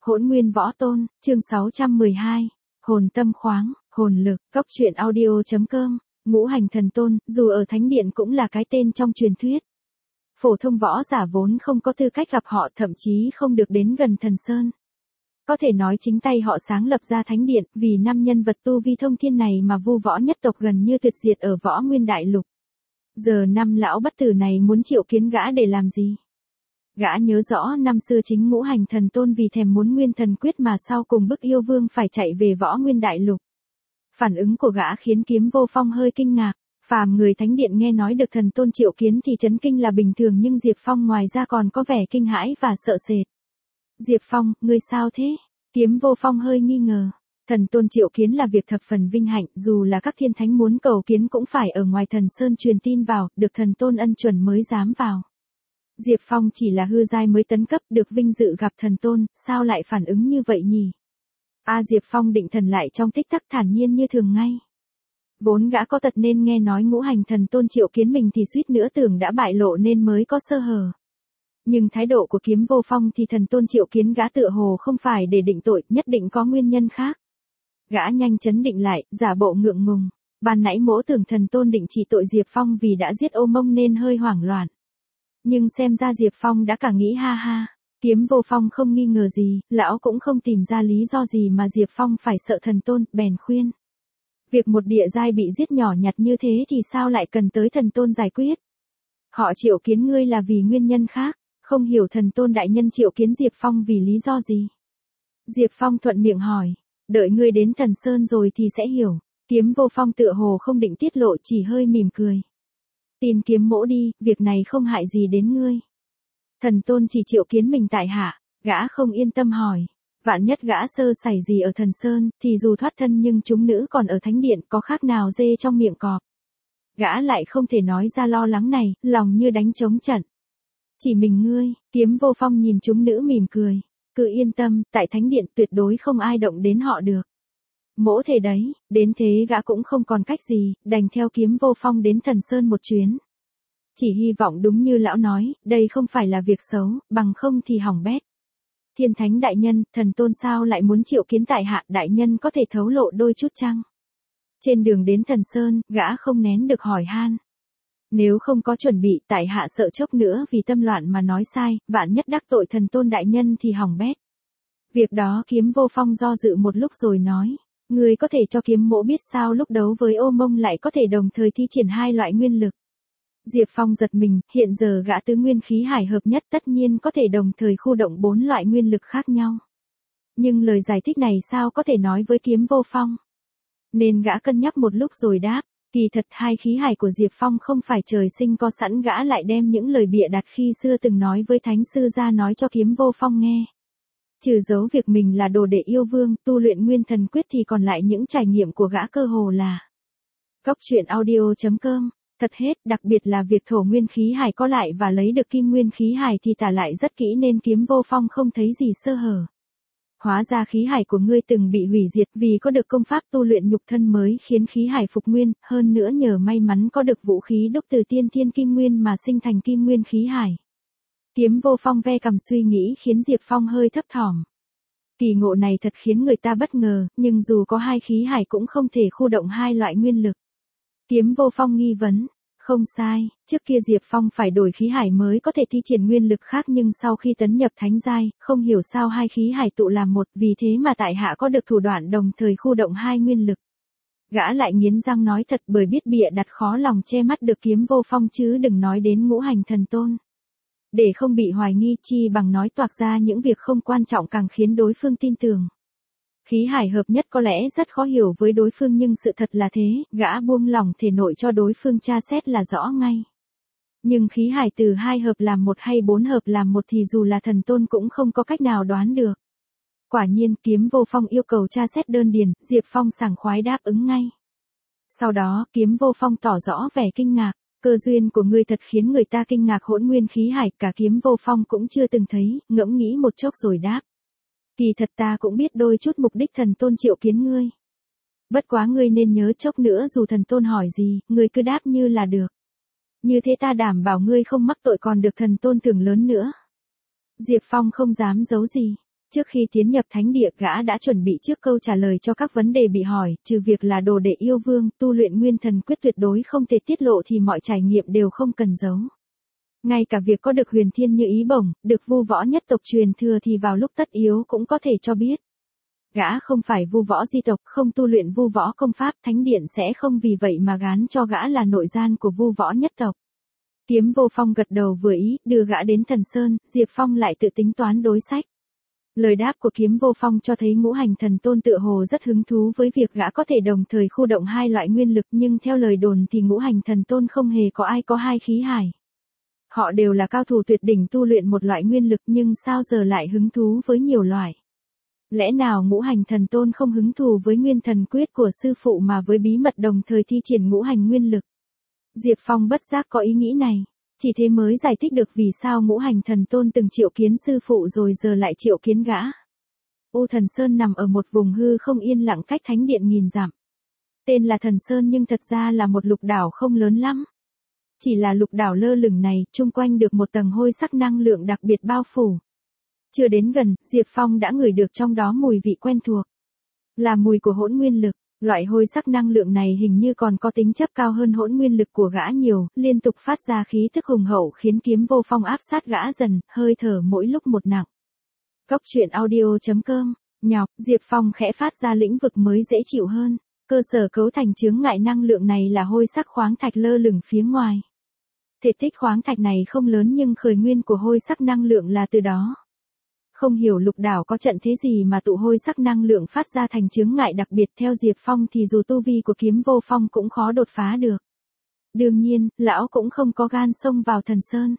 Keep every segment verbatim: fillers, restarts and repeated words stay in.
Hỗn Nguyên Võ Tôn, chương sáu trăm mười hai, hồn tâm khoáng, hồn lực, Cốc truyện audio chấm com, Ngũ Hành Thần Tôn, dù ở Thánh Điện cũng là cái tên trong truyền thuyết. Phổ thông võ giả vốn không có tư cách gặp họ, thậm chí không được đến gần Thần Sơn. Có thể nói chính tay họ sáng lập ra Thánh Điện, vì năm nhân vật tu vi thông thiên này mà vu võ nhất tộc gần như tuyệt diệt ở Võ Nguyên Đại Lục. Giờ năm lão bất tử này muốn triệu kiến gã để làm gì? Gã nhớ rõ năm xưa chính Ngũ Hành Thần Tôn vì thèm muốn Nguyên Thần Quyết mà sau cùng bức yêu vương phải chạy về Võ Nguyên Đại Lục. Phản ứng của gã khiến Kiếm Vô Phong hơi kinh ngạc. Phàm người Thánh Điện nghe nói được Thần Tôn triệu kiến thì chấn kinh là bình thường, nhưng Diệp Phong ngoài ra còn có vẻ kinh hãi và sợ sệt. Diệp Phong, ngươi sao thế? Kiếm Vô Phong hơi nghi ngờ. Thần Tôn triệu kiến là việc thập phần vinh hạnh, dù là các thiên thánh muốn cầu kiến cũng phải ở ngoài Thần Sơn truyền tin vào, được Thần Tôn ân chuẩn mới dám vào. Diệp Phong chỉ là hư giai mới tấn cấp, được vinh dự gặp Thần Tôn, sao lại phản ứng như vậy nhỉ? A à, Diệp Phong định thần lại trong tích tắc, thản nhiên như thường ngay. Vốn gã có tật nên nghe nói Ngũ Hành Thần Tôn triệu kiến mình thì suýt nữa tưởng đã bại lộ nên mới có sơ hở. Nhưng thái độ của Kiếm Vô Phong thì Thần Tôn triệu kiến gã tựa hồ không phải để định tội, nhất định có nguyên nhân khác. Gã nhanh chấn định lại, giả bộ ngượng ngùng. Ban nãy mỗ tưởng Thần Tôn định trị tội Diệp Phong vì đã giết Ô Mông nên hơi hoảng loạn. Nhưng xem ra Diệp Phong đã cả nghĩ ha ha. Kiếm Vô Phong không nghi ngờ gì, lão cũng không tìm ra lý do gì mà Diệp Phong phải sợ Thần Tôn, bèn khuyên. Việc một địa giai bị giết nhỏ nhặt như thế thì sao lại cần tới Thần Tôn giải quyết? Họ triệu kiến ngươi là vì nguyên nhân khác, không hiểu Thần Tôn đại nhân triệu kiến Diệp Phong vì lý do gì? Diệp Phong thuận miệng hỏi, đợi ngươi đến Thần Sơn rồi thì sẽ hiểu. Kiếm Vô Phong tựa hồ không định tiết lộ, chỉ hơi mỉm cười. Tin kiếm mỗ đi, việc này không hại gì đến ngươi. Thần Tôn chỉ triệu kiến mình tại hạ, gã không yên tâm hỏi. Vạn nhất gã sơ sẩy gì ở Thần Sơn, thì dù thoát thân nhưng chúng nữ còn ở Thánh Điện có khác nào dê trong miệng cọp. Gã lại không thể nói ra lo lắng này, lòng như đánh trống trận. Chỉ mình ngươi, Kiếm Vô Phong nhìn chúng nữ mỉm cười. Cứ yên tâm, tại Thánh Điện tuyệt đối không ai động đến họ được. Mỗ thể đấy, đến thế gã cũng không còn cách gì, đành theo Kiếm Vô Phong đến Thần Sơn một chuyến. Chỉ hy vọng đúng như lão nói, đây không phải là việc xấu, bằng không thì hỏng bét. Thiên Thánh đại nhân, Thần Tôn sao lại muốn triệu kiến tại hạ, đại nhân có thể thấu lộ đôi chút chăng? Trên đường đến Thần Sơn, gã không nén được hỏi han. Nếu không có chuẩn bị, tại hạ sợ chốc nữa vì tâm loạn mà nói sai, vạn nhất đắc tội Thần Tôn đại nhân thì hỏng bét. Việc đó Kiếm Vô Phong do dự một lúc rồi nói. Người có thể cho kiếm mỗ biết sao lúc đấu với Ô Mông lại có thể đồng thời thi triển hai loại nguyên lực. Diệp Phong giật mình, hiện giờ gã tứ nguyên khí hải hợp nhất tất nhiên có thể đồng thời khu động bốn loại nguyên lực khác nhau. Nhưng lời giải thích này sao có thể nói với Kiếm Vô Phong? Nên gã cân nhắc một lúc rồi đáp, kỳ thật hai khí hải của Diệp Phong không phải trời sinh có sẵn, gã lại đem những lời bịa đặt khi xưa từng nói với Thánh Sư ra nói cho Kiếm Vô Phong nghe. Trừ dấu việc mình là đồ đệ yêu vương, tu luyện Nguyên Thần Quyết thì còn lại những trải nghiệm của gã cơ hồ là Cốc truyện audio chấm com. Thật hết, đặc biệt là việc thổ nguyên khí hải có lại và lấy được kim nguyên khí hải thì tả lại rất kỹ nên Kiếm Vô Phong không thấy gì sơ hở. Hóa ra khí hải của ngươi từng bị hủy diệt vì có được công pháp tu luyện nhục thân mới khiến khí hải phục nguyên, hơn nữa nhờ may mắn có được vũ khí đúc từ tiên thiên kim nguyên mà sinh thành kim nguyên khí hải. Kiếm Vô Phong ve cằm suy nghĩ khiến Diệp Phong hơi thấp thỏm. Kỳ ngộ này thật khiến người ta bất ngờ, nhưng dù có hai khí hải cũng không thể khu động hai loại nguyên lực. Kiếm Vô Phong nghi vấn, không sai, trước kia Diệp Phong phải đổi khí hải mới có thể thi triển nguyên lực khác, nhưng sau khi tấn nhập thánh giai, không hiểu sao hai khí hải tụ làm một, vì thế mà tại hạ có được thủ đoạn đồng thời khu động hai nguyên lực. Gã lại nghiến răng nói thật, bởi biết bịa đặt khó lòng che mắt được Kiếm Vô Phong chứ đừng nói đến Ngũ Hành Thần Tôn. Để không bị hoài nghi, chi bằng nói toạc ra những việc không quan trọng càng khiến đối phương tin tưởng. Khí hải hợp nhất có lẽ rất khó hiểu với đối phương, nhưng sự thật là thế, gã buông lỏng thể nội cho đối phương tra xét là rõ ngay. Nhưng khí hải từ hai hợp làm một hay bốn hợp làm một thì dù là Thần Tôn cũng không có cách nào đoán được. Quả nhiên, Kiếm Vô Phong yêu cầu tra xét đơn điền, Diệp Phong sảng khoái đáp ứng ngay. Sau đó, Kiếm Vô Phong tỏ rõ vẻ kinh ngạc, cơ duyên của ngươi thật khiến người ta kinh ngạc. Hỗn nguyên khí hải cả Kiếm Vô Phong cũng chưa từng thấy, ngẫm nghĩ một chốc rồi đáp. Kỳ thật ta cũng biết đôi chút mục đích Thần Tôn triệu kiến ngươi. Bất quá ngươi nên nhớ chốc nữa dù Thần Tôn hỏi gì, ngươi cứ đáp như là được. Như thế ta đảm bảo ngươi không mắc tội còn được Thần Tôn thưởng lớn nữa. Diệp Phong không dám giấu gì. Trước khi tiến nhập thánh địa, gã đã chuẩn bị trước câu trả lời cho các vấn đề bị hỏi, trừ việc là đồ đệ yêu vương, tu luyện nguyên thần quyết tuyệt đối không thể tiết lộ thì mọi trải nghiệm đều không cần giấu. Ngay cả việc có được huyền thiên như ý bổng, được vu võ nhất tộc truyền thừa thì vào lúc tất yếu cũng có thể cho biết. Gã không phải vu võ di tộc, không tu luyện vu võ công pháp, thánh điện sẽ không vì vậy mà gán cho gã là nội gian của vu võ nhất tộc. Kiếm Vô Phong gật đầu vừa ý, đưa gã đến Thần Sơn, Diệp Phong lại tự tính toán đối sách. Lời đáp của Kiếm Vô Phong cho thấy Ngũ Hành Thần Tôn tựa hồ rất hứng thú với việc gã có thể đồng thời khu động hai loại nguyên lực, nhưng theo lời đồn thì Ngũ Hành Thần Tôn không hề có ai có hai khí hải. Họ đều là cao thủ tuyệt đỉnh tu luyện một loại nguyên lực, nhưng sao giờ lại hứng thú với nhiều loại? Lẽ nào Ngũ Hành Thần Tôn không hứng thú với nguyên thần quyết của sư phụ mà với bí mật đồng thời thi triển ngũ hành nguyên lực? Diệp Phong bất giác có ý nghĩ này. Chỉ thế mới giải thích được vì sao Ngũ Hành Thần Tôn từng triệu kiến sư phụ rồi giờ lại triệu kiến gã. U Thần Sơn nằm ở một vùng hư không yên lặng cách thánh điện nghìn dặm. Tên là Thần Sơn nhưng thật ra là một lục đảo không lớn lắm. Chỉ là lục đảo lơ lửng này, chung quanh được một tầng hôi sắc năng lượng đặc biệt bao phủ. Chưa đến gần, Diệp Phong đã ngửi được trong đó mùi vị quen thuộc. Là mùi của hỗn nguyên lực. Loại hôi sắc năng lượng này hình như còn có tính chất cao hơn hỗn nguyên lực của gã nhiều, liên tục phát ra khí tức hùng hậu khiến Kiếm Vô Phong áp sát gã dần, hơi thở mỗi lúc một nặng. Cốc truyện audio chấm com, nhọc, Diệp Phong khẽ phát ra lĩnh vực mới dễ chịu hơn. Cơ sở cấu thành chướng ngại năng lượng này là hôi sắc khoáng thạch lơ lửng phía ngoài. Thể tích khoáng thạch này không lớn nhưng khởi nguyên của hôi sắc năng lượng là từ đó. Không hiểu lục đảo có trận thế gì mà tụ hôi sắc năng lượng phát ra thành chướng ngại đặc biệt, theo Diệp Phong thì dù tu vi của Kiếm Vô Phong cũng khó đột phá được. Đương nhiên, lão cũng không có gan xông vào Thần Sơn.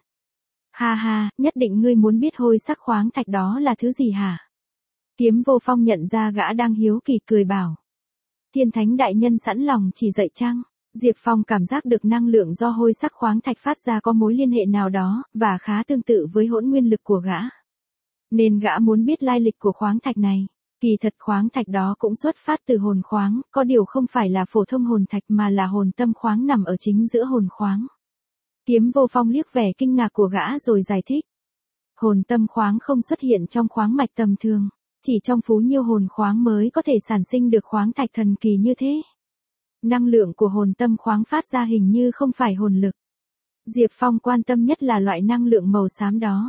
Ha ha, nhất định ngươi muốn biết hôi sắc khoáng thạch đó là thứ gì hả? Kiếm Vô Phong nhận ra gã đang hiếu kỳ cười bảo. Thiên Thánh đại nhân sẵn lòng chỉ dạy chăng? Diệp Phong cảm giác được năng lượng do hôi sắc khoáng thạch phát ra có mối liên hệ nào đó, và khá tương tự với hỗn nguyên lực của gã. Nên gã muốn biết lai lịch của khoáng thạch này. Kỳ thật khoáng thạch đó cũng xuất phát từ hồn khoáng, có điều không phải là phổ thông hồn thạch mà là hồn tâm khoáng nằm ở chính giữa hồn khoáng. Kiếm Vô Phong liếc vẻ kinh ngạc của gã rồi giải thích. Hồn tâm khoáng không xuất hiện trong khoáng mạch tầm thường, chỉ trong phú nhiêu hồn khoáng mới có thể sản sinh được khoáng thạch thần kỳ như thế. Năng lượng của hồn tâm khoáng phát ra hình như không phải hồn lực. Diệp Phong quan tâm nhất là loại năng lượng màu xám đó.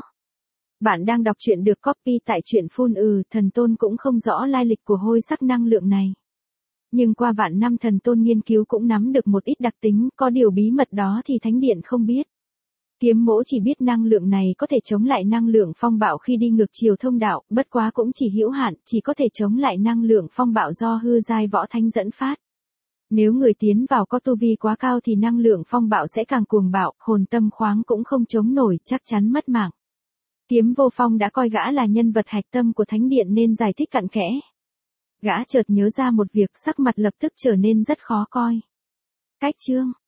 Bạn đang đọc truyện được copy tại truyện phun ừ, Thần Tôn cũng không rõ lai lịch của hôi sắc năng lượng này. Nhưng qua vạn năm Thần Tôn nghiên cứu cũng nắm được một ít đặc tính, có điều bí mật đó thì Thánh Điện không biết. Kiếm Mỗ chỉ biết năng lượng này có thể chống lại năng lượng phong bạo khi đi ngược chiều thông đạo, bất quá cũng chỉ hữu hạn, chỉ có thể chống lại năng lượng phong bạo do hư giai võ thánh dẫn phát. Nếu người tiến vào có tu vi quá cao thì năng lượng phong bạo sẽ càng cuồng bạo, hồn tâm khoáng cũng không chống nổi, chắc chắn mất mạng. Kiếm Vô Phong đã coi gã là nhân vật hạch tâm của Thánh Điện nên giải thích cặn kẽ. Gã chợt nhớ ra một việc, sắc mặt lập tức trở nên rất khó coi. Cách chương